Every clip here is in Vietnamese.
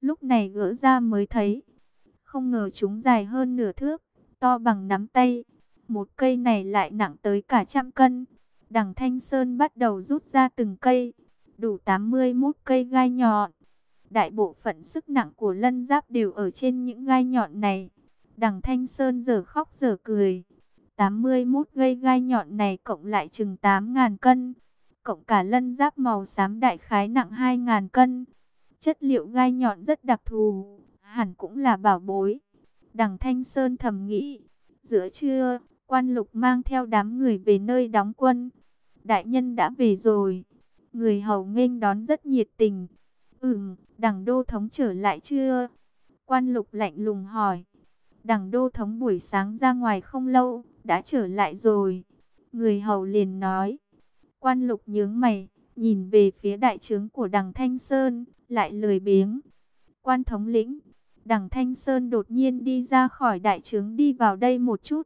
lúc này gỡ ra mới thấy. Không ngờ chúng dài hơn nửa thước, to bằng nắm tay. Một cây này lại nặng tới cả 100 cân. Đằng Thanh Sơn bắt đầu rút ra từng cây, đủ 81 cây gai nhọn. Đại bộ phận sức nặng của lân giáp đều ở trên những gai nhọn này. Đằng Thanh Sơn giờ khóc giờ cười. 81 cây gai nhọn này cộng lại chừng 8.000 cân. Cộng cả lân giáp màu xám đại khái nặng 2.000 cân. Chất liệu gai nhọn rất đặc thù, hẳn cũng là bảo bối. Đằng Thanh Sơn thầm nghĩ. Giữa trưa, Quan Lục mang theo đám người về nơi đóng quân. Đại nhân đã về rồi. Người hầu nghênh đón rất nhiệt tình. Đằng đô thống trở lại chưa? Quan Lục lạnh lùng hỏi. Đằng đô thống buổi sáng ra ngoài không lâu, đã trở lại rồi. Người hầu liền nói. Quan Lục nhướng mày, nhìn về phía đại trướng của đằng Thanh Sơn, lại lười biếng. Quan thống lĩnh. Đằng Thanh Sơn đột nhiên đi ra khỏi đại trướng, đi vào đây một chút.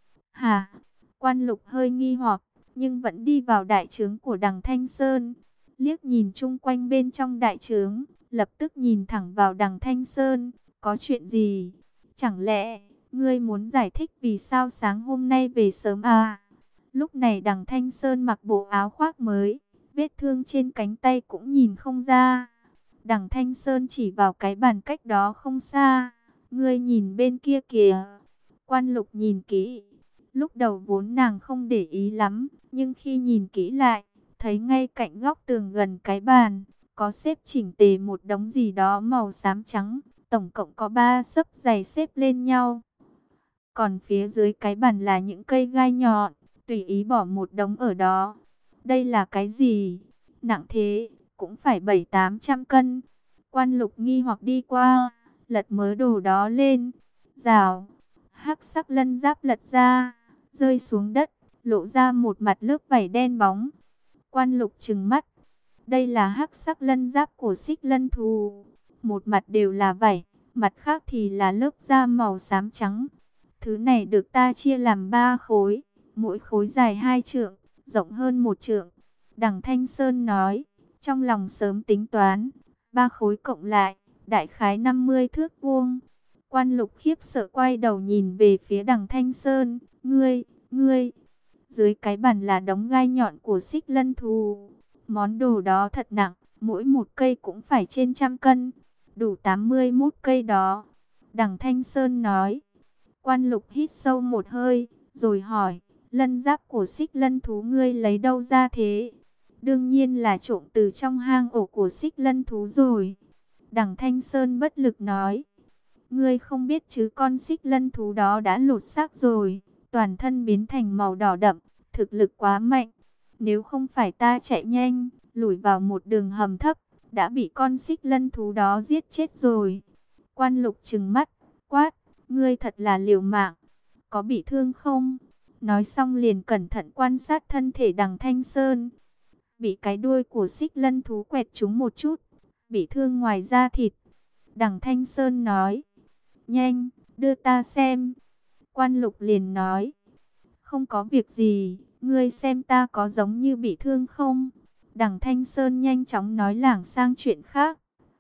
Hả? Quan Lục hơi nghi hoặc, nhưng vẫn đi vào đại trướng của đằng Thanh Sơn. Liếc nhìn chung quanh bên trong đại trướng, lập tức nhìn thẳng vào đằng Thanh Sơn. Có chuyện gì? Chẳng lẽ ngươi muốn giải thích vì sao sáng hôm nay về sớm à? Lúc này đằng Thanh Sơn mặc bộ áo khoác mới, vết thương trên cánh tay cũng nhìn không ra. Đằng Thanh Sơn chỉ vào cái bàn cách đó không xa. Ngươi nhìn bên kia kìa. Quan Lục nhìn kỹ. Lúc đầu vốn nàng không để ý lắm, nhưng khi nhìn kỹ lại, thấy ngay cạnh góc tường gần cái bàn, có xếp chỉnh tề một đống gì đó màu xám trắng, tổng cộng có 3 xấp giày xếp lên nhau. Còn phía dưới cái bàn là những cây gai nhọn, tùy ý bỏ một đống ở đó. Đây là cái gì? Nặng thế, cũng phải 700-800 cân. Quan Lục nghi hoặc đi qua, lật mớ đồ đó lên. Rào, hắc sắc lân giáp lật ra, rơi xuống đất, lộ ra một mặt lớp vảy đen bóng. Quan Lục trừng mắt. Đây là hắc sắc lân giáp của xích lân thú. Một mặt đều là vảy, mặt khác thì là lớp da màu xám trắng. Thứ này được ta chia làm 3 khối, mỗi khối dài 2 trượng, rộng hơn 1 trượng. Đằng Thanh Sơn nói, trong lòng sớm tính toán, 3 khối cộng lại, đại khái 50 thước vuông. Quan Lục khiếp sợ quay đầu nhìn về phía đằng Thanh Sơn. Ngươi, dưới cái bàn là đống gai nhọn của xích lân thú. Món đồ đó thật nặng, mỗi một cây cũng phải trên 100 cân, đủ 81 cây đó. Đằng Thanh Sơn nói. Quan Lục hít sâu một hơi, rồi hỏi, lân giáp của xích lân thú ngươi lấy đâu ra thế? Đương nhiên là trộm từ trong hang ổ của xích lân thú rồi. Đằng Thanh Sơn bất lực nói. Ngươi không biết chứ, con xích lân thú đó đã lột xác rồi, toàn thân biến thành màu đỏ đậm, thực lực quá mạnh. Nếu không phải ta chạy nhanh, lủi vào một đường hầm thấp, đã bị con xích lân thú đó giết chết rồi. Quan Lục trừng mắt, quát, ngươi thật là liều mạng, có bị thương không? Nói xong liền cẩn thận quan sát thân thể đằng Thanh Sơn. Bị cái đuôi của xích lân thú quẹt trúng một chút, bị thương ngoài da thịt. Đằng Thanh Sơn nói, nhanh, đưa ta xem. Quan Lục liền nói, không có việc gì, ngươi xem ta có giống như bị thương không? Đằng Thanh Sơn nhanh chóng nói lảng sang chuyện khác.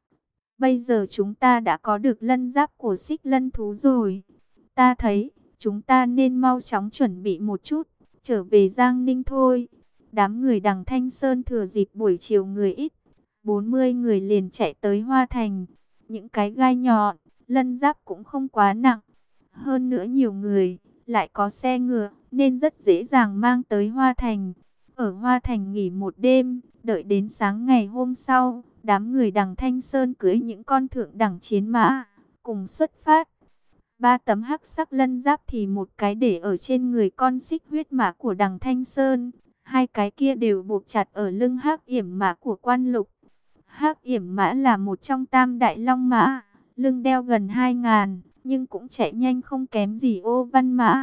Bây giờ chúng ta đã có được lân giáp của xích lân thú rồi. Ta thấy, chúng ta nên mau chóng chuẩn bị một chút, trở về Giang Ninh thôi. Đám người đằng Thanh Sơn thừa dịp buổi chiều người ít, 40 người liền chạy tới Hoa Thành. Những cái gai nhọn, lân giáp cũng không quá nặng. Hơn nữa nhiều người, lại có xe ngựa, nên rất dễ dàng mang tới Hoa Thành. Ở Hoa Thành nghỉ một đêm, đợi đến sáng ngày hôm sau, đám người đằng Thanh Sơn cưỡi những con thượng đẳng chiến mã, cùng xuất phát. 3 tấm hắc sắc lân giáp thì một cái để ở trên người con xích huyết mã của đằng Thanh Sơn. 2 cái kia đều buộc chặt ở lưng hắc yểm mã của Quan Lục. Hắc yểm mã là một trong tam đại long mã, lưng đeo gần 2.000, nhưng cũng chạy nhanh không kém gì Ô Văn mã.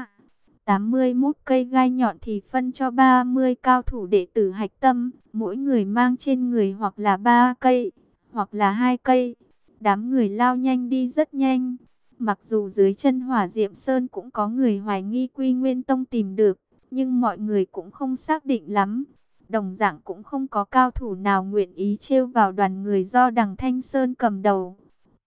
81 cây gai nhọn thì phân cho 30 cao thủ đệ tử hạch tâm, mỗi người mang trên người hoặc là 3 cây, hoặc là 2 cây. Đám người lao nhanh đi rất nhanh. Mặc dù dưới chân Hỏa Diệm Sơn cũng có người hoài nghi Quy Nguyên Tông tìm được, nhưng mọi người cũng không xác định lắm. Đồng dạng cũng không có cao thủ nào nguyện ý trêu vào đoàn người do đằng Thanh Sơn cầm đầu.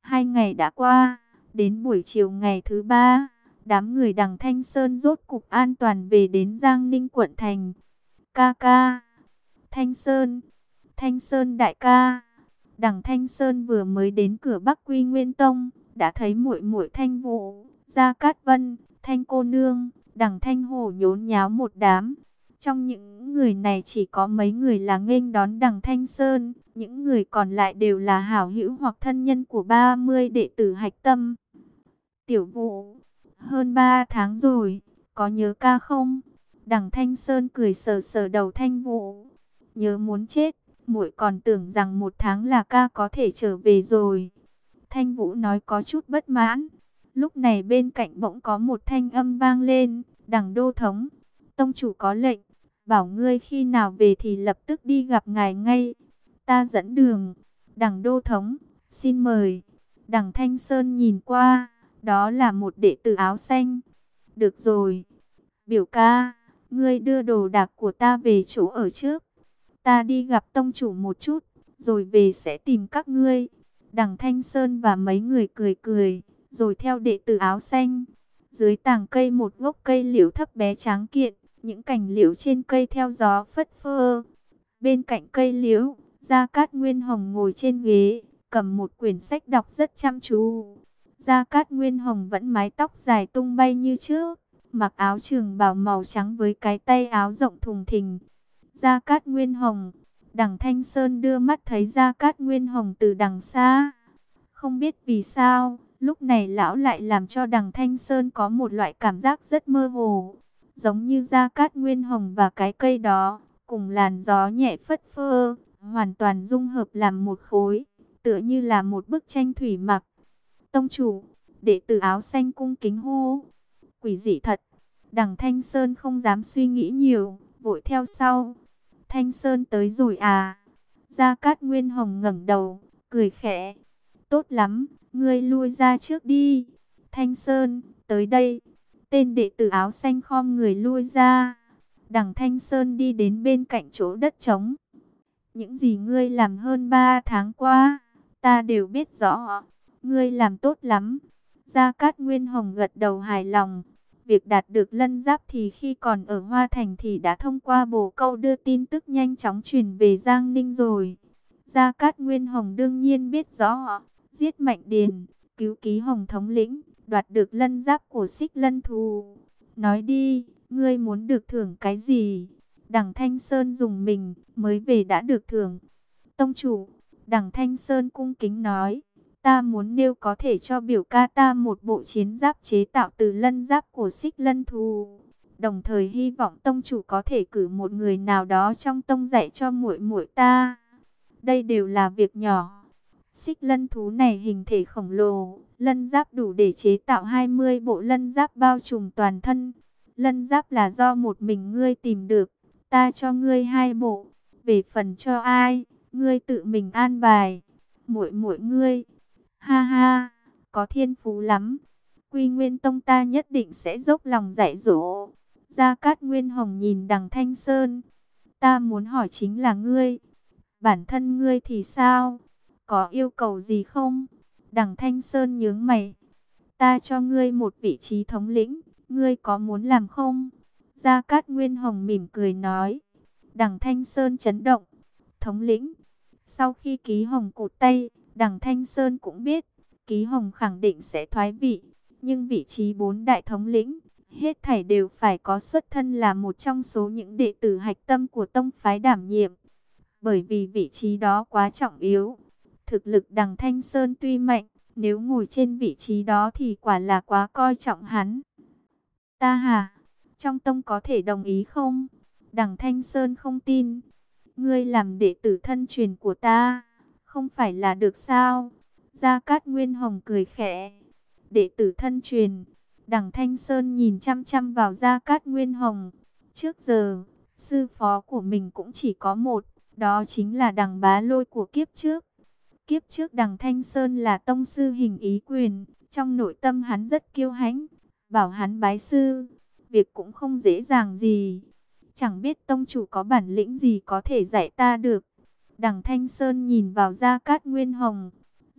2 ngày đã qua, đến buổi chiều ngày thứ 3, đám người Đằng Thanh Sơn rốt cục an toàn về đến Giang Ninh quận thành. Ca ca, Thanh Sơn, Thanh Sơn đại ca. Đằng Thanh Sơn vừa mới đến cửa Bắc Quy Nguyên Tông, đã thấy muội muội Thanh Vũ, Gia Cát Vân, Thanh cô nương, Đằng Thanh Hổ nhốn nháo một đám. Trong những người này chỉ có mấy người là nghênh đón Đằng Thanh Sơn, những người còn lại đều là hảo hữu hoặc thân nhân của 30 đệ tử hạch tâm. Tiểu Vũ, hơn 3 tháng rồi, có nhớ ca không? Đằng Thanh Sơn cười sờ sờ đầu Thanh Vũ. Nhớ muốn chết, muội còn tưởng rằng 1 tháng là ca có thể trở về rồi. Thanh Vũ nói có chút bất mãn. Lúc này bên cạnh bỗng có một thanh âm vang lên. Đằng đô thống, tông chủ có lệnh, bảo ngươi khi nào về thì lập tức đi gặp ngài ngay. Ta dẫn đường. Đằng đô thống, xin mời. Đằng Thanh Sơn nhìn qua, đó là một đệ tử áo xanh. Được rồi, biểu ca, ngươi đưa đồ đạc của ta về chỗ ở trước. Ta đi gặp tông chủ một chút, rồi về sẽ tìm các ngươi. Đằng Thanh Sơn và mấy người cười cười, rồi theo đệ tử áo xanh. Dưới tàng cây một gốc cây liễu thấp bé tráng kiện, những cành liễu trên cây theo gió phất phơ. Bên cạnh cây liễu, Gia Cát Nguyên Hồng ngồi trên ghế, cầm một quyển sách đọc rất chăm chú. Gia Cát Nguyên Hồng vẫn mái tóc dài tung bay như trước, mặc áo trường bào màu trắng với cái tay áo rộng thùng thình. Gia Cát Nguyên Hồng, Đằng Thanh Sơn đưa mắt thấy Gia Cát Nguyên Hồng từ đằng xa. Không biết vì sao, lúc này lão lại làm cho Đằng Thanh Sơn có một loại cảm giác rất mơ hồ. Giống như Gia Cát Nguyên Hồng và cái cây đó, cùng làn gió nhẹ phất phơ, hoàn toàn dung hợp làm một khối, tựa như là một bức tranh thủy mặc. Tông chủ, đệ tử áo xanh cung kính hô. Quỷ dị thật. Đằng Thanh Sơn không dám suy nghĩ nhiều, vội theo sau. Thanh Sơn tới rồi à? Gia Cát Nguyên Hồng ngẩng đầu, cười khẽ. Tốt lắm, ngươi lui ra trước đi. Thanh Sơn, tới đây. Tên đệ tử áo xanh khom người lui ra. Đằng Thanh Sơn đi đến bên cạnh chỗ đất trống. Những gì ngươi làm hơn 3 tháng qua, ta đều biết rõ. Ngươi làm tốt lắm. Gia Cát Nguyên Hồng gật đầu hài lòng. Việc đạt được lân giáp thì khi còn ở Hoa Thành thì đã thông qua bồ câu đưa tin tức nhanh chóng truyền về Giang Ninh rồi. Gia Cát Nguyên Hồng đương nhiên biết rõ. Giết Mạnh Điền, cứu Ký Hồng thống lĩnh, đoạt được lân giáp của Xích Lân Thù. Nói đi, ngươi muốn được thưởng cái gì? Đằng Thanh Sơn dùng mình, mới về đã được thưởng. Tông chủ, Đằng Thanh Sơn cung kính nói. Ta muốn nếu có thể cho biểu ca ta một bộ chiến giáp chế tạo từ lân giáp của Xích Lân Thù. Đồng thời hy vọng tông chủ có thể cử một người nào đó trong tông dạy cho muội muội ta. Đây đều là việc nhỏ. Xích Lân Thú này hình thể khổng lồ, lân giáp đủ để chế tạo 20 bộ lân giáp bao trùm toàn thân. Lân giáp là do một mình ngươi tìm được, ta cho ngươi 2 bộ. Về phần cho ai, ngươi tự mình an bài. Muội muội ngươi, ha ha, có thiên phú lắm. Quy Nguyên Tông ta nhất định sẽ dốc lòng dạy dỗ. Gia Cát Nguyên Hồng nhìn Đằng Thanh Sơn. Ta muốn hỏi chính là ngươi, bản thân ngươi thì sao? Có yêu cầu gì không? Đằng Thanh Sơn nhướng mày. Ta cho ngươi một vị trí thống lĩnh, ngươi có muốn làm không? Gia Cát Nguyên Hồng mỉm cười nói. Đằng Thanh Sơn chấn động. Thống lĩnh. Sau khi Ký Hồng cụt tay, Đằng Thanh Sơn cũng biết, Ký Hồng khẳng định sẽ thoái vị. Nhưng vị trí 4 đại thống lĩnh, hết thảy đều phải có xuất thân là một trong số những đệ tử hạch tâm của tông phái đảm nhiệm. Bởi vì vị trí đó quá trọng yếu. Thực lực Đằng Thanh Sơn tuy mạnh, nếu ngồi trên vị trí đó thì quả là quá coi trọng hắn. Ta hả? Trong tông có thể đồng ý không? Đằng Thanh Sơn không tin. Ngươi làm đệ tử thân truyền của ta, không phải là được sao? Gia Cát Nguyên Hồng cười khẽ. Đệ tử thân truyền. Đằng Thanh Sơn nhìn chăm chăm vào Gia Cát Nguyên Hồng. Trước giờ, sư phó của mình cũng chỉ có một, đó chính là Đằng Bá Lôi của kiếp trước. Kiếp trước Đằng Thanh Sơn là tông sư hình ý quyền, trong nội tâm hắn rất kiêu hãnh, bảo hắn bái sư, việc cũng không dễ dàng gì. Chẳng biết tông chủ có bản lĩnh gì có thể dạy ta được. Đằng Thanh Sơn nhìn vào Gia Cát Nguyên Hồng.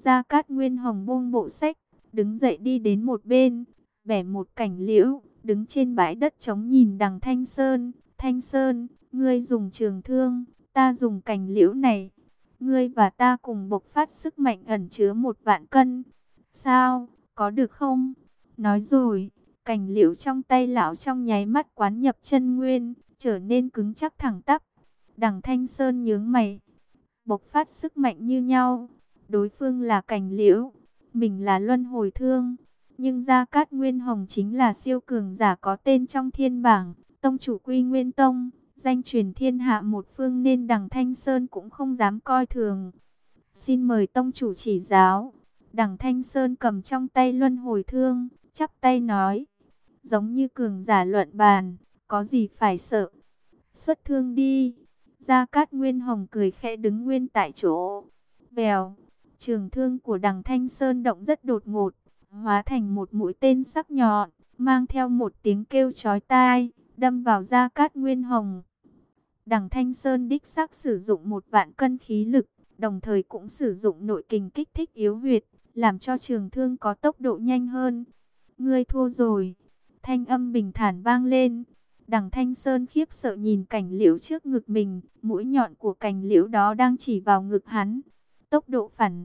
Gia Cát Nguyên Hồng buông bộ sách, đứng dậy đi đến một bên, bẻ một cành liễu, đứng trên bãi đất trống nhìn đằng Thanh Sơn. Thanh Sơn, ngươi dùng trường thương, ta dùng cành liễu này. Ngươi và ta cùng bộc phát sức mạnh ẩn chứa 1 vạn cân. Sao, có được không? Nói rồi, cành liễu trong tay lão trong nháy mắt quán nhập chân nguyên, trở nên cứng chắc thẳng tắp. Đằng Thanh Sơn nhướng mày, bộc phát sức mạnh như nhau. Đối phương là cành liễu, mình là luân hồi thương. Nhưng Gia Cát Nguyên Hồng chính là siêu cường giả có tên trong thiên bảng, tông chủ Quy Nguyên Tông, danh truyền thiên hạ một phương, nên đằng Thanh Sơn cũng không dám coi thường. Xin mời tông chủ chỉ giáo. Đằng Thanh Sơn cầm trong tay luân hồi thương, chắp tay nói, giống như cường giả luận bàn, có gì phải sợ. Xuất thương đi. Gia Cát Nguyên Hồng cười khẽ đứng nguyên tại chỗ. Vèo, trường thương của đằng Thanh Sơn động rất đột ngột, hóa thành một mũi tên sắc nhọn, mang theo một tiếng kêu chói tai, đâm vào Gia Cát Nguyên Hồng. Đằng Thanh Sơn đích xác sử dụng 1 vạn cân khí lực, đồng thời cũng sử dụng nội kình kích thích yếu huyệt, làm cho trường thương có tốc độ nhanh hơn. Ngươi thua rồi. Thanh âm bình thản vang lên. Đằng Thanh Sơn khiếp sợ nhìn cành liễu trước ngực mình, mũi nhọn của cành liễu đó đang chỉ vào ngực hắn. Tốc độ phản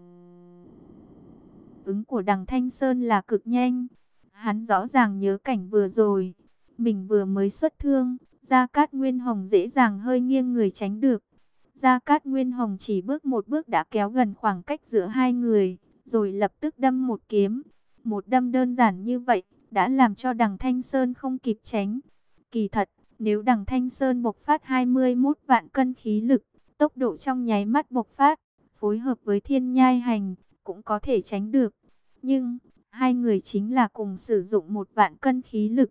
ứng của đằng Thanh Sơn là cực nhanh. Hắn rõ ràng nhớ cảnh vừa rồi, mình vừa mới xuất thương, Gia Cát Nguyên Hồng dễ dàng hơi nghiêng người tránh được. Gia Cát Nguyên Hồng chỉ bước một bước đã kéo gần khoảng cách giữa hai người, rồi lập tức đâm một kiếm. Một đâm đơn giản như vậy, đã làm cho đằng Thanh Sơn không kịp tránh. Kỳ thật, nếu đằng Thanh Sơn bộc phát 21 vạn cân khí lực, tốc độ trong nháy mắt bộc phát, phối hợp với thiên nhai hành, cũng có thể tránh được. Nhưng, hai người chính là cùng sử dụng 1 vạn cân khí lực.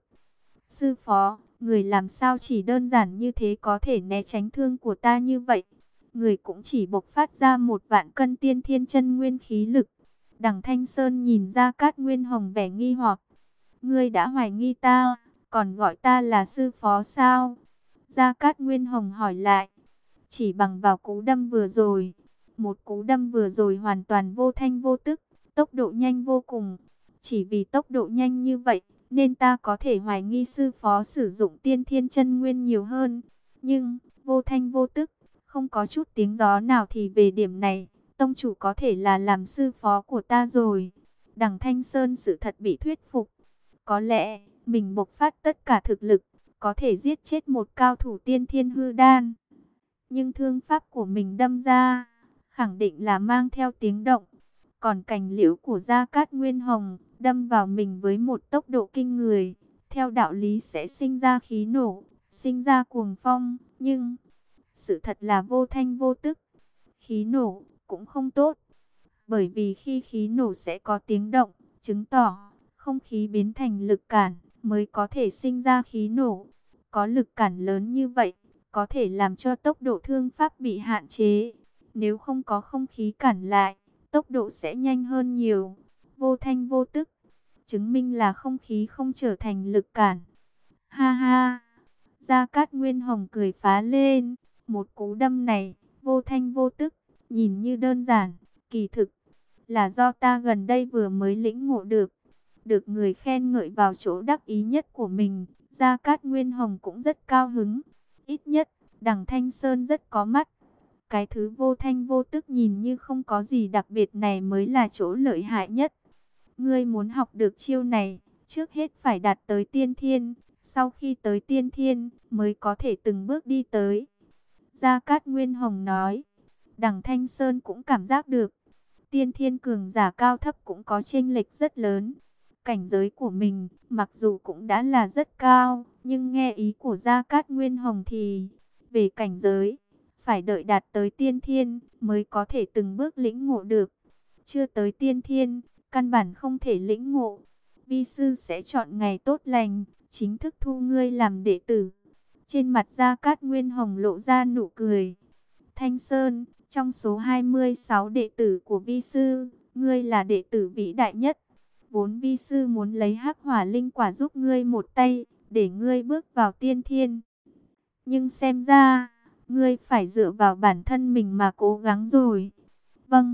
Sư phó, người làm sao chỉ đơn giản như thế có thể né tránh thương của ta như vậy? Người cũng chỉ bộc phát ra 1 vạn cân tiên thiên chân nguyên khí lực. Đằng Thanh Sơn nhìn Gia Cát Nguyên Hồng vẻ nghi hoặc. Ngươi đã hoài nghi ta, còn gọi ta là sư phó sao? Gia Cát Nguyên Hồng hỏi lại. Chỉ bằng vào cú đâm vừa rồi. Một cú đâm vừa rồi hoàn toàn vô thanh vô tức, tốc độ nhanh vô cùng. Chỉ vì tốc độ nhanh như vậy, nên ta có thể hoài nghi sư phó sử dụng tiên thiên chân nguyên nhiều hơn. Nhưng, vô thanh vô tức, không có chút tiếng gió nào thì về điểm này, tông chủ có thể là làm sư phó của ta rồi. Đằng Thanh Sơn sự thật bị thuyết phục. Có lẽ, mình bộc phát tất cả thực lực, có thể giết chết một cao thủ tiên thiên hư đan. Nhưng thương pháp của mình đâm ra, khẳng định là mang theo tiếng động. Còn cành liễu của Gia Cát Nguyên Hồng, đâm vào mình với một tốc độ kinh người. Theo đạo lý sẽ sinh ra khí nổ, sinh ra cuồng phong. Nhưng, sự thật là vô thanh vô tức. Khí nổ cũng không tốt. Bởi vì khi khí nổ sẽ có tiếng động, chứng tỏ không khí biến thành lực cản mới có thể sinh ra khí nổ. Có lực cản lớn như vậy, có thể làm cho tốc độ thương pháp bị hạn chế. Nếu không có không khí cản lại, tốc độ sẽ nhanh hơn nhiều. Vô thanh vô tức, chứng minh là không khí không trở thành lực cản. Ha ha! Gia Cát Nguyên Hồng cười phá lên. Một cú đâm này, vô thanh vô tức, nhìn như đơn giản, kỳ thực là do ta gần đây vừa mới lĩnh ngộ được. Được người khen ngợi vào chỗ đắc ý nhất của mình, Gia Cát Nguyên Hồng cũng rất cao hứng. Ít nhất, đằng Thanh Sơn rất có mắt. Cái thứ vô thanh vô tức nhìn như không có gì đặc biệt này mới là chỗ lợi hại nhất. Ngươi muốn học được chiêu này, trước hết phải đạt tới tiên thiên. Sau khi tới tiên thiên, mới có thể từng bước đi tới. Gia Cát Nguyên Hồng nói. Đằng Thanh Sơn cũng cảm giác được. Tiên thiên cường giả cao thấp cũng có chênh lệch rất lớn. Cảnh giới của mình, mặc dù cũng đã là rất cao, nhưng nghe ý của Gia Cát Nguyên Hồng thì, về cảnh giới, phải đợi đạt tới tiên thiên, mới có thể từng bước lĩnh ngộ được. Chưa tới tiên thiên, căn bản không thể lĩnh ngộ. Vi sư sẽ chọn ngày tốt lành, chính thức thu ngươi làm đệ tử. Trên mặt Gia Cát Nguyên Hồng lộ ra nụ cười. Thanh Sơn, trong số 26 đệ tử của vi sư, ngươi là đệ tử vĩ đại nhất. Vốn vi sư muốn lấy hắc hỏa linh quả giúp ngươi một tay, để ngươi bước vào tiên thiên. Nhưng xem ra, ngươi phải dựa vào bản thân mình mà cố gắng rồi. Vâng,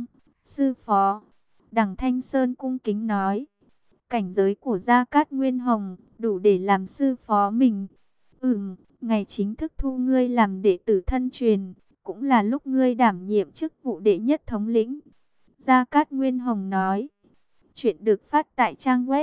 Sư phó, Đằng Thanh Sơn cung kính nói, cảnh giới của Gia Cát Nguyên Hồng đủ để làm sư phó mình. Ngày chính thức thu ngươi làm đệ tử thân truyền, cũng là lúc ngươi đảm nhiệm chức vụ đệ nhất thống lĩnh. Gia Cát Nguyên Hồng nói. Chuyện được phát tại trang web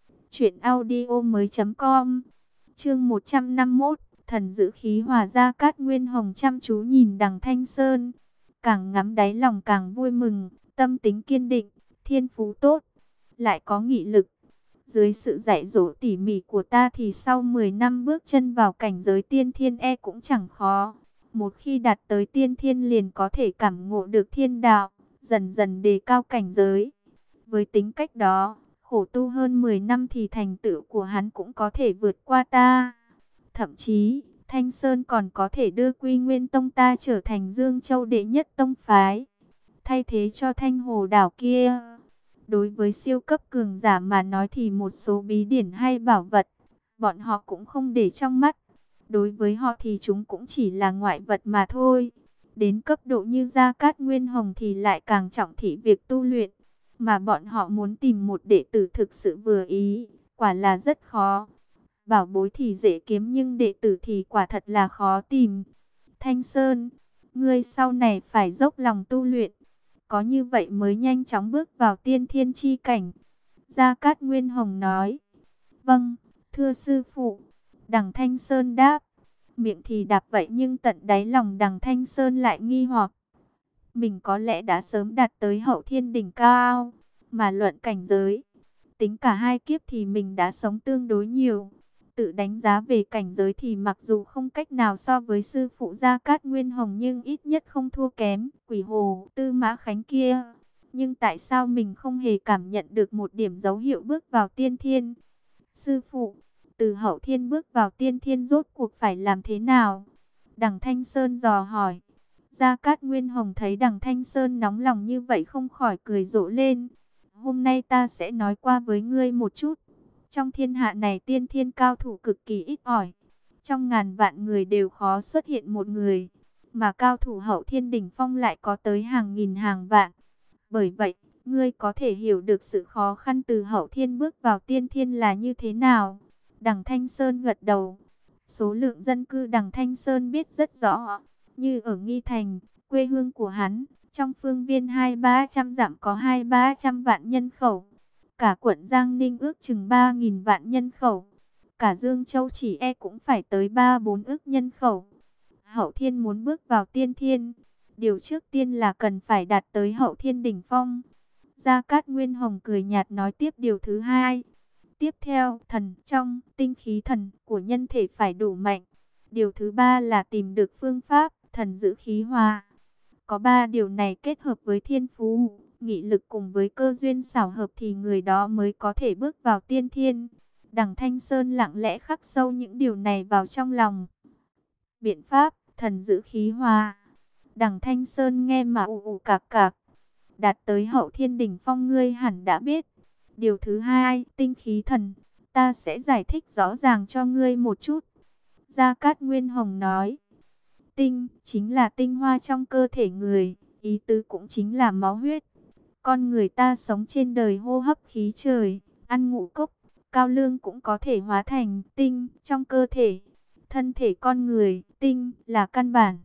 truyệnaudiomoi.com. Chương 151, thần giữ khí hòa. Gia Cát Nguyên Hồng chăm chú nhìn Đằng Thanh Sơn, càng ngắm đáy lòng càng vui mừng, tâm tính kiên định, thiên phú tốt, lại có nghị lực. Dưới sự dạy dỗ tỉ mỉ của ta thì sau 10 năm bước chân vào cảnh giới tiên thiên cũng chẳng khó. Một khi đạt tới tiên thiên liền có thể cảm ngộ được thiên đạo, dần dần đề cao cảnh giới. Với tính cách đó, khổ tu hơn 10 năm thì thành tựu của hắn cũng có thể vượt qua ta. Thậm chí, Thanh Sơn còn có thể đưa Quy Nguyên Tông ta trở thành Dương Châu đệ nhất tông phái, thay thế cho Thanh Hồ đảo kia. Đối với siêu cấp cường giả mà nói thì một số bí điển hay bảo vật, bọn họ cũng không để trong mắt. Đối với họ thì chúng cũng chỉ là ngoại vật mà thôi. Đến cấp độ như Gia Cát Nguyên Hồng thì lại càng trọng thị việc tu luyện. Mà bọn họ muốn tìm một đệ tử thực sự vừa ý, quả là rất khó. Bảo bối thì dễ kiếm nhưng đệ tử thì quả thật là khó tìm. Thanh Sơn, ngươi sau này phải dốc lòng tu luyện, có như vậy mới nhanh chóng bước vào tiên thiên chi cảnh. Gia Cát Nguyên Hồng nói. Vâng, thưa sư phụ. Đằng Thanh Sơn đáp. Miệng thì đáp vậy nhưng tận đáy lòng Đằng Thanh Sơn lại nghi hoặc. Mình có lẽ đã sớm đạt tới hậu thiên đỉnh cao, mà luận cảnh giới, tính cả hai kiếp thì mình đã sống tương đối nhiều. Tự đánh giá về cảnh giới thì mặc dù không cách nào so với sư phụ Gia Cát Nguyên Hồng nhưng ít nhất không thua kém Quỷ Hồ Tư Mã Khánh kia. Nhưng tại sao mình không hề cảm nhận được một điểm dấu hiệu bước vào tiên thiên? Sư phụ, từ hậu thiên bước vào tiên thiên rốt cuộc phải làm thế nào? Đằng Thanh Sơn dò hỏi. Gia Cát Nguyên Hồng thấy Đằng Thanh Sơn nóng lòng như vậy không khỏi cười rộ lên. Hôm nay ta sẽ nói qua với ngươi một chút. Trong thiên hạ này tiên thiên cao thủ cực kỳ ít ỏi. Trong ngàn vạn người đều khó xuất hiện một người. Mà cao thủ hậu thiên đỉnh phong lại có tới hàng nghìn hàng vạn. Bởi vậy, ngươi có thể hiểu được sự khó khăn từ hậu thiên bước vào tiên thiên là như thế nào. Đằng Thanh Sơn gật đầu. Số lượng dân cư Đằng Thanh Sơn biết rất rõ. Như ở Nghi Thành, quê hương của hắn, trong phương viên 200-300 dặm có 200-300 vạn nhân khẩu. Cả quận Giang Ninh ước chừng 3.000 vạn nhân khẩu. Cả Dương Châu chỉ cũng phải tới 3-4 ức nhân khẩu. Hậu thiên muốn bước vào tiên thiên, điều trước tiên là cần phải đạt tới hậu thiên đỉnh phong. Gia Cát Nguyên Hồng cười nhạt nói tiếp điều thứ hai. Tiếp theo, thần trong tinh khí thần của nhân thể phải đủ mạnh. Điều thứ ba là tìm được phương pháp thần giữ khí hòa. Có ba điều này kết hợp với thiên phú, nghị lực cùng với cơ duyên xảo hợp thì người đó mới có thể bước vào tiên thiên. Đằng Thanh Sơn lặng lẽ khắc sâu những điều này vào trong lòng. Biện pháp thần giữ khí hòa. Đằng Thanh Sơn nghe mà ù ù cạc cạc. Đạt tới hậu thiên đỉnh phong ngươi hẳn đã biết. Điều thứ hai, tinh khí thần. Ta sẽ giải thích rõ ràng cho ngươi một chút. Gia Cát Nguyên Hồng nói. Tinh chính là tinh hoa trong cơ thể người, ý tứ cũng chính là máu huyết. Con người ta sống trên đời hô hấp khí trời, ăn ngũ cốc, cao lương cũng có thể hóa thành tinh trong cơ thể. Thân thể con người, tinh là căn bản,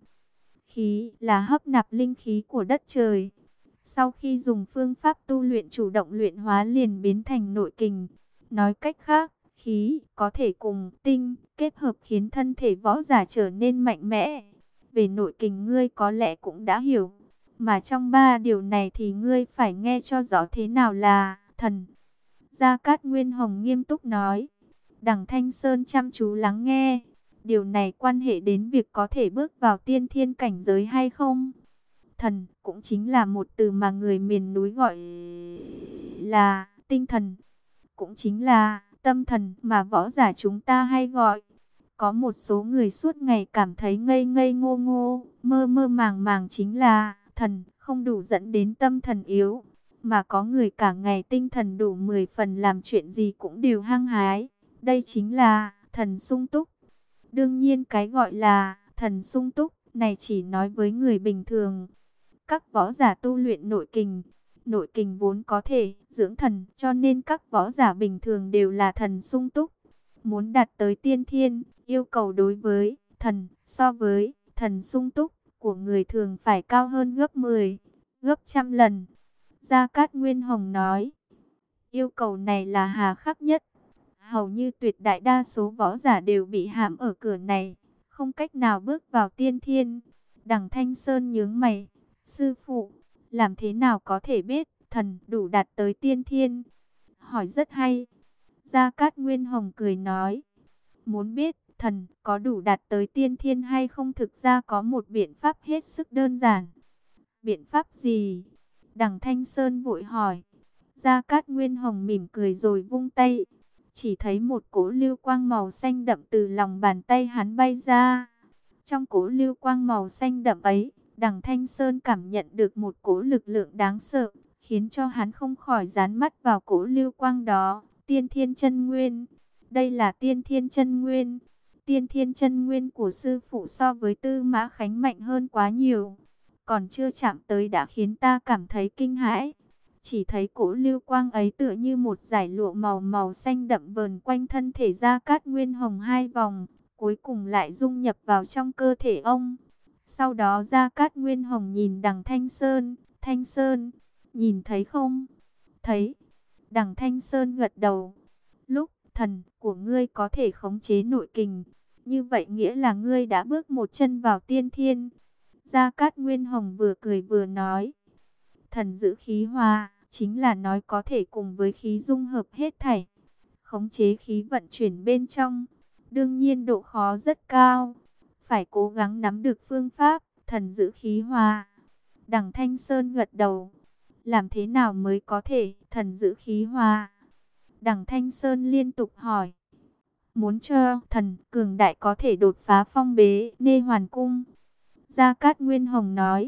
khí là hấp nạp linh khí của đất trời. Sau khi dùng phương pháp tu luyện chủ động luyện hóa liền biến thành nội kình. Nói cách khác, khí có thể cùng tinh kết hợp khiến thân thể võ giả trở nên mạnh mẽ. Về nội kình ngươi có lẽ cũng đã hiểu. Mà trong ba điều này thì ngươi phải nghe cho rõ thế nào là thần. Gia Cát Nguyên Hồng nghiêm túc nói. Đằng Thanh Sơn chăm chú lắng nghe. Điều này quan hệ đến việc có thể bước vào tiên thiên cảnh giới hay không. Thần cũng chính là một từ mà người miền núi gọi là tinh thần. Cũng chính là tâm thần mà võ giả chúng ta hay gọi. Có một số người suốt ngày cảm thấy ngây ngây ngô ngô, mơ mơ màng màng chính là thần, không đủ dẫn đến tâm thần yếu. Mà có người cả ngày tinh thần đủ 10 phần làm chuyện gì cũng đều hăng hái. Đây chính là thần sung túc. Đương nhiên cái gọi là thần sung túc này chỉ nói với người bình thường. Các võ giả tu luyện nội kình, Nội kình vốn có thể dưỡng thần, cho nên các võ giả bình thường đều là thần sung túc. Muốn đạt tới tiên thiên, yêu cầu đối với thần so với thần sung túc của người thường phải cao hơn gấp 10, gấp trăm lần. Gia Cát Nguyên Hồng nói, yêu cầu này là hà khắc nhất. Hầu như tuyệt đại đa số võ giả đều bị hãm ở cửa này, không cách nào bước vào tiên thiên. Đằng Thanh Sơn nhướng mày, sư phụ, làm thế nào có thể biết thần đủ đạt tới tiên thiên? Hỏi rất hay. Gia Cát Nguyên Hồng cười nói, muốn biết thần có đủ đạt tới tiên thiên hay không, thực ra có một biện pháp hết sức đơn giản. Biện pháp gì? Đằng Thanh Sơn vội hỏi. Gia Cát Nguyên Hồng mỉm cười rồi vung tay. Chỉ thấy một cỗ lưu quang màu xanh đậm từ lòng bàn tay hắn bay ra. Trong cỗ lưu quang màu xanh đậm ấy, Đằng Thanh Sơn cảm nhận được một cỗ lực lượng đáng sợ, khiến cho hắn không khỏi dán mắt vào cỗ lưu quang đó. Tiên Thiên Chân Nguyên. Đây là Tiên Thiên Chân Nguyên. Tiên Thiên Chân Nguyên của sư phụ so với Tư Mã Khánh mạnh hơn quá nhiều. Còn chưa chạm tới đã khiến ta cảm thấy kinh hãi. Chỉ thấy cỗ lưu quang ấy tựa như một dải lụa màu xanh đậm vờn quanh thân thể Gia Cát Nguyên Hồng 2 vòng, cuối cùng lại dung nhập vào trong cơ thể ông. Sau đó Gia Cát Nguyên Hồng nhìn Đằng Thanh Sơn, Thanh Sơn, nhìn thấy không? Thấy. Đằng Thanh Sơn gật đầu. Lúc thần của ngươi có thể khống chế nội kình, như vậy nghĩa là ngươi đã bước một chân vào tiên thiên. Gia Cát Nguyên Hồng vừa cười vừa nói, thần giữ khí hòa, chính là nói có thể cùng với khí dung hợp hết thảy, khống chế khí vận chuyển bên trong. Đương nhiên độ khó rất cao, phải cố gắng nắm được phương pháp, thần giữ khí hòa. Đằng Thanh Sơn gật đầu, làm thế nào mới có thể thần giữ khí hòa? Đằng Thanh Sơn liên tục hỏi, muốn cho thần cường đại có thể đột phá phong bế Nê Hoàn Cung. Gia Cát Nguyên Hồng nói,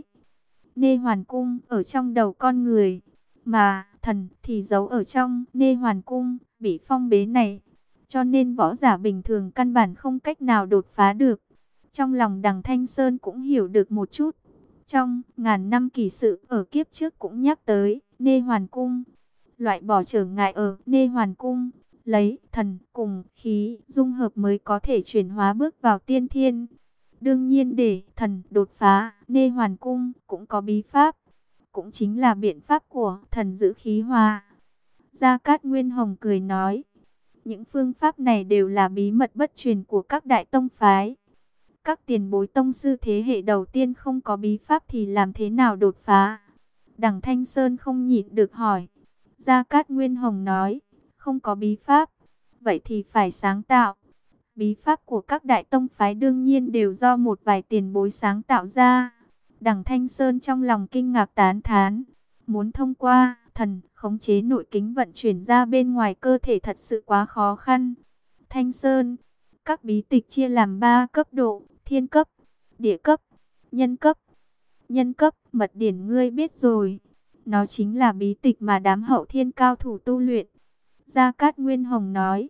Nê Hoàn Cung ở trong đầu con người, mà thần thì giấu ở trong Nê Hoàn Cung bị phong bế này, cho nên võ giả bình thường căn bản không cách nào đột phá được. Trong lòng Đằng Thanh Sơn cũng hiểu được một chút. Trong ngàn năm kỳ sự ở kiếp trước cũng nhắc tới Nê Hoàn Cung, loại bỏ trở ngại ở Nê Hoàn Cung, lấy thần cùng khí dung hợp mới có thể chuyển hóa bước vào tiên thiên. Đương nhiên để thần đột phá Nê Hoàn Cung cũng có bí pháp, cũng chính là biện pháp của thần giữ khí hòa. Gia Cát Nguyên Hồng cười nói, những phương pháp này đều là bí mật bất truyền của các đại tông phái. Các tiền bối tông sư thế hệ đầu tiên không có bí pháp thì làm thế nào đột phá? Đằng Thanh Sơn không nhịn được hỏi. Gia Cát Nguyên Hồng nói, không có bí pháp, vậy thì phải sáng tạo. Bí pháp của các đại tông phái đương nhiên đều do một vài tiền bối sáng tạo ra. Đằng Thanh Sơn trong lòng kinh ngạc tán thán, muốn thông qua thần khống chế nội kình vận chuyển ra bên ngoài cơ thể thật sự quá khó khăn. Thanh Sơn, các bí tịch chia làm 3 cấp độ, thiên cấp, địa cấp, nhân cấp. Nhân cấp, mật điển ngươi biết rồi. Nó chính là bí tịch mà đám hậu thiên cao thủ tu luyện. Gia Cát Nguyên Hồng nói.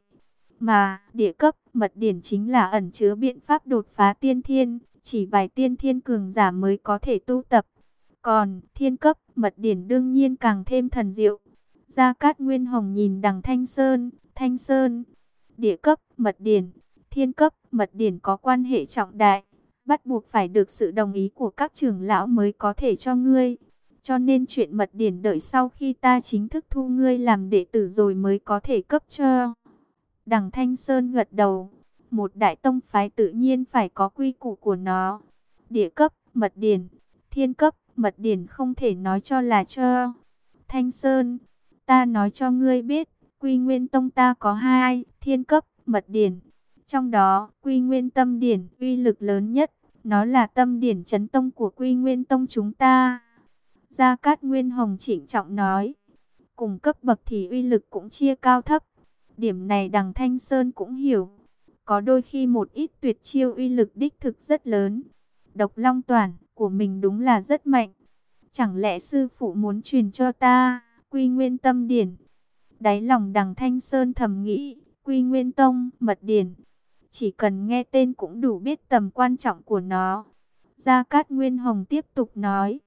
Mà địa cấp, mật điển chính là ẩn chứa biện pháp đột phá tiên thiên, chỉ vài tiên thiên cường giả mới có thể tu tập. Còn thiên cấp, mật điển đương nhiên càng thêm thần diệu. Gia Cát Nguyên Hồng nhìn Đằng Thanh Sơn, Thanh Sơn, địa cấp, mật điển, thiên cấp, mật điển có quan hệ trọng đại, bắt buộc phải được sự đồng ý của các trưởng lão mới có thể cho ngươi. Cho nên chuyện mật điển đợi sau khi ta chính thức thu ngươi làm đệ tử rồi mới có thể cấp cho. Đằng Thanh Sơn gật đầu. Một đại tông phái tự nhiên phải có quy củ của nó. Địa cấp, mật điển, thiên cấp, mật điển không thể nói cho là cho. Thanh Sơn, ta nói cho ngươi biết, Quy Nguyên Tông ta có 2 thiên cấp, mật điển. Trong đó, Quy Nguyên Tâm Điển uy lực lớn nhất, nó là tâm điển chấn tông của Quy Nguyên Tông chúng ta. Gia Cát Nguyên Hồng trịnh trọng nói, cùng cấp bậc thì uy lực cũng chia cao thấp. Điểm này Đằng Thanh Sơn cũng hiểu. Có đôi khi một ít tuyệt chiêu uy lực đích thực rất lớn. Độc Long Toản của mình đúng là rất mạnh. Chẳng lẽ sư phụ muốn truyền cho ta Quy Nguyên Tâm Điển? Đáy lòng Đằng Thanh Sơn thầm nghĩ, Quy Nguyên Tông, mật điển, chỉ cần nghe tên cũng đủ biết tầm quan trọng của nó. Gia Cát Nguyên Hồng tiếp tục nói,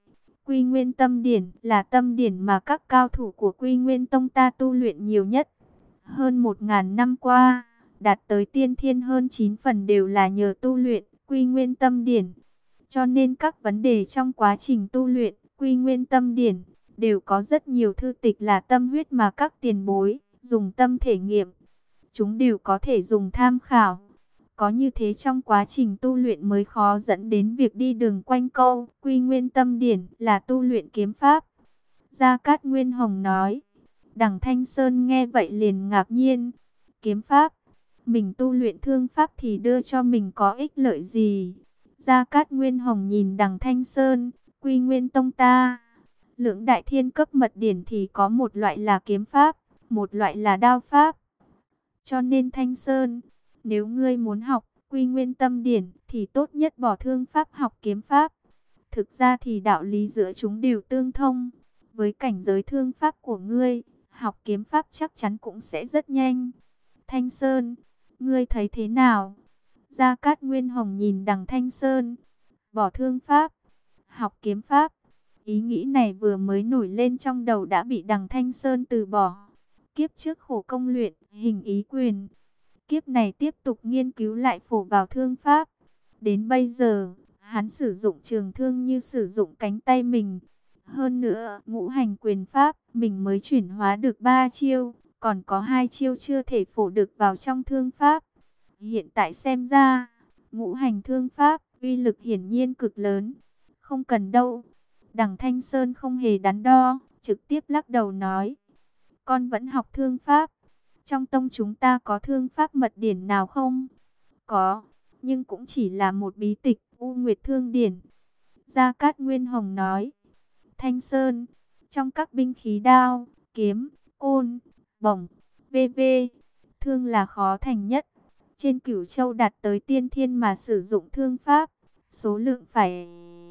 Quy Nguyên Tâm Điển là tâm điển mà các cao thủ của Quy Nguyên Tông ta tu luyện nhiều nhất. Hơn 1000 năm qua, đạt tới tiên thiên hơn 9 phần đều là nhờ tu luyện Quy Nguyên Tâm Điển. Cho nên các vấn đề trong quá trình tu luyện Quy Nguyên Tâm Điển đều có rất nhiều thư tịch là tâm huyết mà các tiền bối dùng tâm thể nghiệm. Chúng đều có thể dùng tham khảo. Có như thế trong quá trình tu luyện mới khó dẫn đến việc đi đường quanh co. Quy Nguyên Tâm Điển là tu luyện kiếm pháp. Gia Cát Nguyên Hồng nói. Đằng Thanh Sơn nghe vậy liền ngạc nhiên. Kiếm pháp, mình tu luyện thương pháp thì đưa cho mình có ích lợi gì? Gia Cát Nguyên Hồng nhìn Đằng Thanh Sơn. Quy Nguyên Tông ta, Lưỡng đại thiên cấp mật điển thì có một loại là kiếm pháp, một loại là đao pháp. Cho nên Thanh Sơn, nếu ngươi muốn học Quy Nguyên Tâm Điển thì tốt nhất bỏ thương pháp học kiếm pháp. Thực ra thì đạo lý giữa chúng đều tương thông. Với cảnh giới thương pháp của ngươi, học kiếm pháp chắc chắn cũng sẽ rất nhanh. Thanh Sơn, ngươi thấy thế nào? Gia Cát Nguyên Hồng nhìn Đằng Thanh Sơn. Bỏ thương pháp, học kiếm pháp. Ý nghĩ này vừa mới nổi lên trong đầu đã bị Đằng Thanh Sơn từ bỏ. Kiếp trước khổ công luyện hình ý quyền, kiếp này tiếp tục nghiên cứu lại phổ vào thương pháp. Đến bây giờ, hắn sử dụng trường thương như sử dụng cánh tay mình. Hơn nữa, ngũ hành quyền pháp mình mới chuyển hóa được 3 chiêu, còn có 2 chiêu chưa thể phổ được vào trong thương pháp. Hiện tại xem ra, ngũ hành thương pháp uy lực hiển nhiên cực lớn. Không cần đâu. Đằng Thanh Sơn không hề đắn đo, trực tiếp lắc đầu nói. Con vẫn học thương pháp. Trong tông chúng ta có thương pháp mật điển nào không? Có, nhưng cũng chỉ là một bí tịch U Nguyệt Thương Điển. Gia Cát Nguyên Hồng nói. Thanh Sơn, trong các binh khí đao, kiếm, côn, bổng, v.v. thương là khó thành nhất. Trên Cửu Châu đạt tới tiên thiên mà sử dụng thương pháp, số lượng phải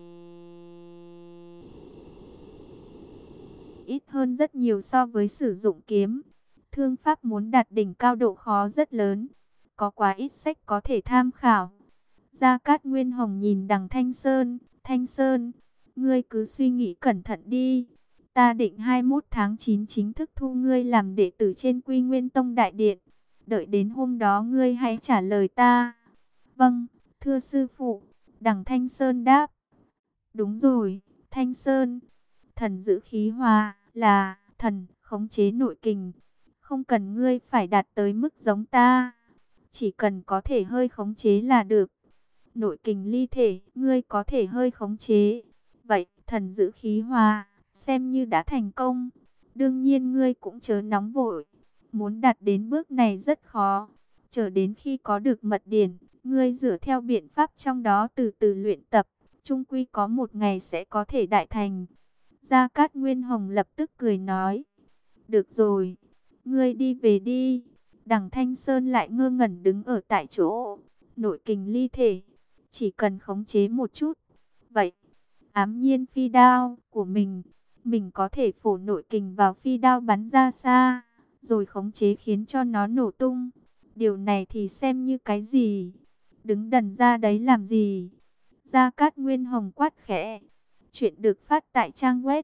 ít hơn rất nhiều so với sử dụng kiếm. Thương pháp muốn đạt đỉnh cao độ khó rất lớn. Có quá ít sách có thể tham khảo. Gia Cát Nguyên Hồng nhìn Đằng Thanh Sơn. Thanh Sơn, ngươi cứ suy nghĩ cẩn thận đi. Ta định 21 tháng 9 chính thức thu ngươi làm đệ tử trên Quy Nguyên Tông Đại Điện. Đợi đến hôm đó ngươi hãy trả lời ta. Vâng, thưa sư phụ. Đằng Thanh Sơn đáp. Đúng rồi, Thanh Sơn. Thần giữ khí hòa là thần khống chế nội kình. Không cần ngươi phải đạt tới mức giống ta. Chỉ cần có thể hơi khống chế là được. Nội kình ly thể, ngươi có thể hơi khống chế. Vậy, thần giữ khí hòa, xem như đã thành công. Đương nhiên ngươi cũng chớ nóng vội. Muốn đạt đến bước này rất khó. Chờ đến khi có được mật điển, ngươi dựa theo biện pháp trong đó từ từ luyện tập. Chung quy có một ngày sẽ có thể đại thành. Gia Cát Nguyên Hồng lập tức cười nói. Được rồi, ngươi đi về đi. Đằng Thanh Sơn lại ngơ ngẩn đứng ở tại chỗ. Nội kình ly thể, chỉ cần khống chế một chút. Vậy, ám nhiên phi đao của mình có thể phổ nội kình vào phi đao bắn ra xa, rồi khống chế khiến cho nó nổ tung. Điều này thì xem như cái gì? Đứng đần ra đấy làm gì? Gia Cát Nguyên Hồng quát khẽ. Chuyện được phát tại trang web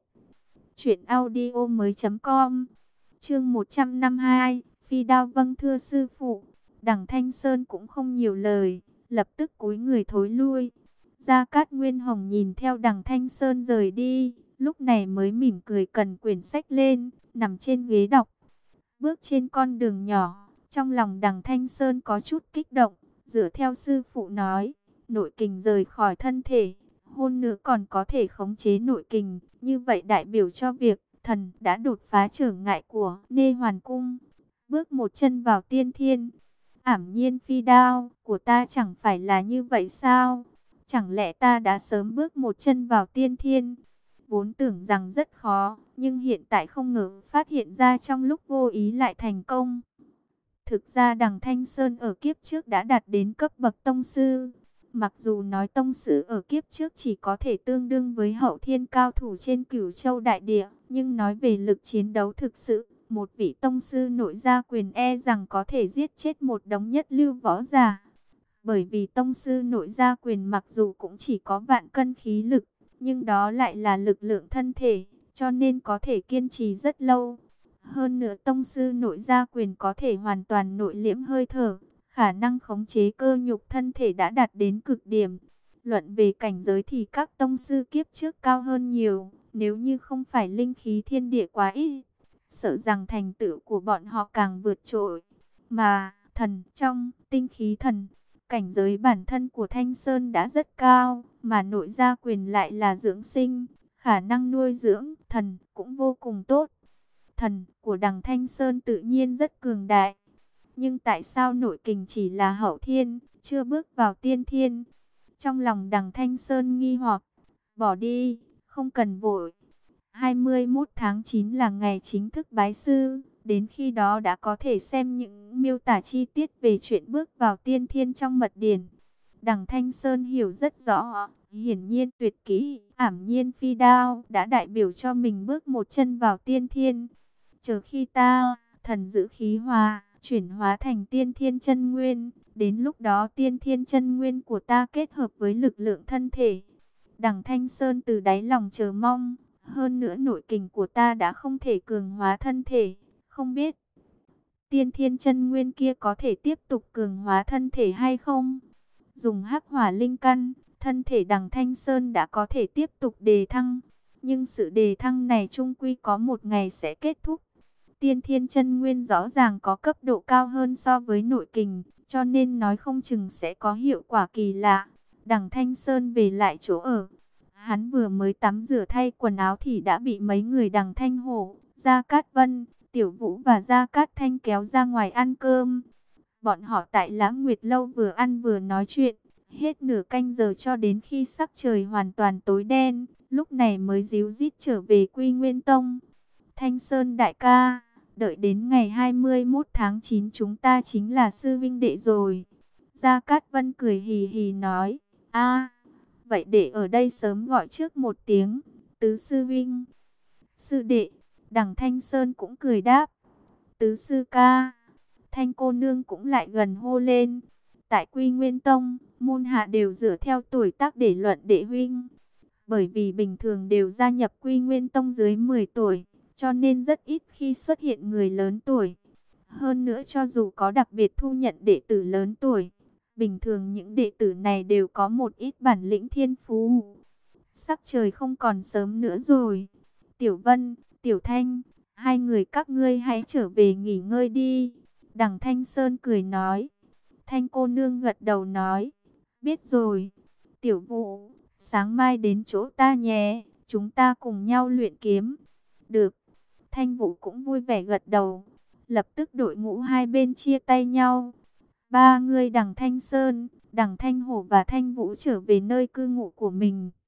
truyệnaudiomoi.com. Chương 152, phi đao. Vâng thưa sư phụ. Đằng Thanh Sơn cũng không nhiều lời, lập tức cúi người thối lui. Gia Cát Nguyên Hồng nhìn theo Đằng Thanh Sơn rời đi, lúc này mới mỉm cười cầm quyển sách lên, nằm trên ghế đọc. Bước trên con đường nhỏ, trong lòng Đằng Thanh Sơn có chút kích động, dựa theo sư phụ nói, nội kình rời khỏi thân thể, hơn nữa còn có thể khống chế nội kình, như vậy đại biểu cho việc thần đã đột phá trở ngại của Nê Hoàn Cung, bước một chân vào tiên thiên. Ảm nhiên phi đao của ta chẳng phải là như vậy sao? Chẳng lẽ ta đã sớm bước một chân vào tiên thiên? Vốn tưởng rằng rất khó, nhưng hiện tại không ngờ phát hiện ra trong lúc vô ý lại thành công. Thực ra Đằng Thanh Sơn ở kiếp trước đã đạt đến cấp bậc tông sư. Mặc dù nói tông sư ở kiếp trước chỉ có thể tương đương với hậu thiên cao thủ trên Cửu Châu Đại Địa, nhưng nói về lực chiến đấu thực sự, một vị tông sư nội gia quyền e rằng có thể giết chết một đống nhất lưu võ giả. Bởi vì tông sư nội gia quyền mặc dù cũng chỉ có vạn cân khí lực, nhưng đó lại là lực lượng thân thể, cho nên có thể kiên trì rất lâu. Hơn nữa tông sư nội gia quyền có thể hoàn toàn nội liễm hơi thở, khả năng khống chế cơ nhục thân thể đã đạt đến cực điểm. Luận về cảnh giới thì các tông sư kiếp trước cao hơn nhiều, nếu như không phải linh khí thiên địa quá ít, sợ rằng thành tựu của bọn họ càng vượt trội. Mà thần trong tinh khí thần, cảnh giới bản thân của Thanh Sơn đã rất cao, mà nội gia quyền lại là dưỡng sinh, khả năng nuôi dưỡng thần cũng vô cùng tốt. Thần của đằng Thanh Sơn tự nhiên rất cường đại, nhưng tại sao nội kình chỉ là hậu thiên, chưa bước vào tiên thiên? Trong lòng đằng Thanh Sơn nghi hoặc, bỏ đi, không cần vội. 21 tháng 9 là ngày chính thức bái sư, đến khi đó đã có thể xem những miêu tả chi tiết về chuyện bước vào tiên thiên trong mật điển. Đằng Thanh Sơn hiểu rất rõ, hiển nhiên tuyệt kỹ, ảm nhiên phi đao đã đại biểu cho mình bước một chân vào tiên thiên. Chờ khi ta, thần giữ khí hòa, chuyển hóa thành tiên thiên chân nguyên, đến lúc đó tiên thiên chân nguyên của ta kết hợp với lực lượng thân thể. Đằng Thanh Sơn từ đáy lòng chờ mong, hơn nữa nội kình của ta đã không thể cường hóa thân thể, không biết tiên thiên chân nguyên kia có thể tiếp tục cường hóa thân thể hay không? Dùng hắc hỏa linh căn, thân thể đằng Thanh Sơn đã có thể tiếp tục đề thăng, nhưng sự đề thăng này chung quy có một ngày sẽ kết thúc. Tiên thiên chân nguyên rõ ràng có cấp độ cao hơn so với nội kình, cho nên nói không chừng sẽ có hiệu quả kỳ lạ. Đằng Thanh Sơn về lại chỗ ở. Hắn vừa mới tắm rửa thay quần áo thì đã bị mấy người đằng Thanh Hổ, Gia Cát Vân, Tiểu Vũ và Gia Cát Thanh kéo ra ngoài ăn cơm. Bọn họ tại Lãng Nguyệt Lâu vừa ăn vừa nói chuyện, hết nửa canh giờ cho đến khi sắc trời hoàn toàn tối đen, lúc này mới díu dít trở về Quy Nguyên Tông. Thanh Sơn đại ca, đợi đến ngày 21 tháng 9 chúng ta chính là sư vinh đệ rồi. Gia Cát Vân cười hì hì nói, a, vậy để ở đây sớm gọi trước một tiếng, tứ sư vinh. Sư đệ, đằng Thanh Sơn cũng cười đáp, tứ sư ca. Thanh cô nương cũng lại gần hô lên. Tại Quy Nguyên Tông, môn hạ đều dựa theo tuổi tác để luận đệ huynh. Bởi vì bình thường đều gia nhập Quy Nguyên Tông dưới 10 tuổi, cho nên rất ít khi xuất hiện người lớn tuổi. Hơn nữa cho dù có đặc biệt thu nhận đệ tử lớn tuổi, bình thường những đệ tử này đều có một ít bản lĩnh thiên phú. Sắc trời không còn sớm nữa rồi. Tiểu Vân, Tiểu Thanh, hai người các ngươi hãy trở về nghỉ ngơi đi. Đằng Thanh Sơn cười nói. Thanh cô nương gật đầu nói, biết rồi. Tiểu Vũ, sáng mai đến chỗ ta nhé, chúng ta cùng nhau luyện kiếm. Được. Thanh Vũ cũng vui vẻ gật đầu. Lập tức đội ngũ hai bên chia tay nhau. Ba người đằng Thanh Sơn, đằng Thanh Hổ và Thanh Vũ trở về nơi cư ngụ của mình.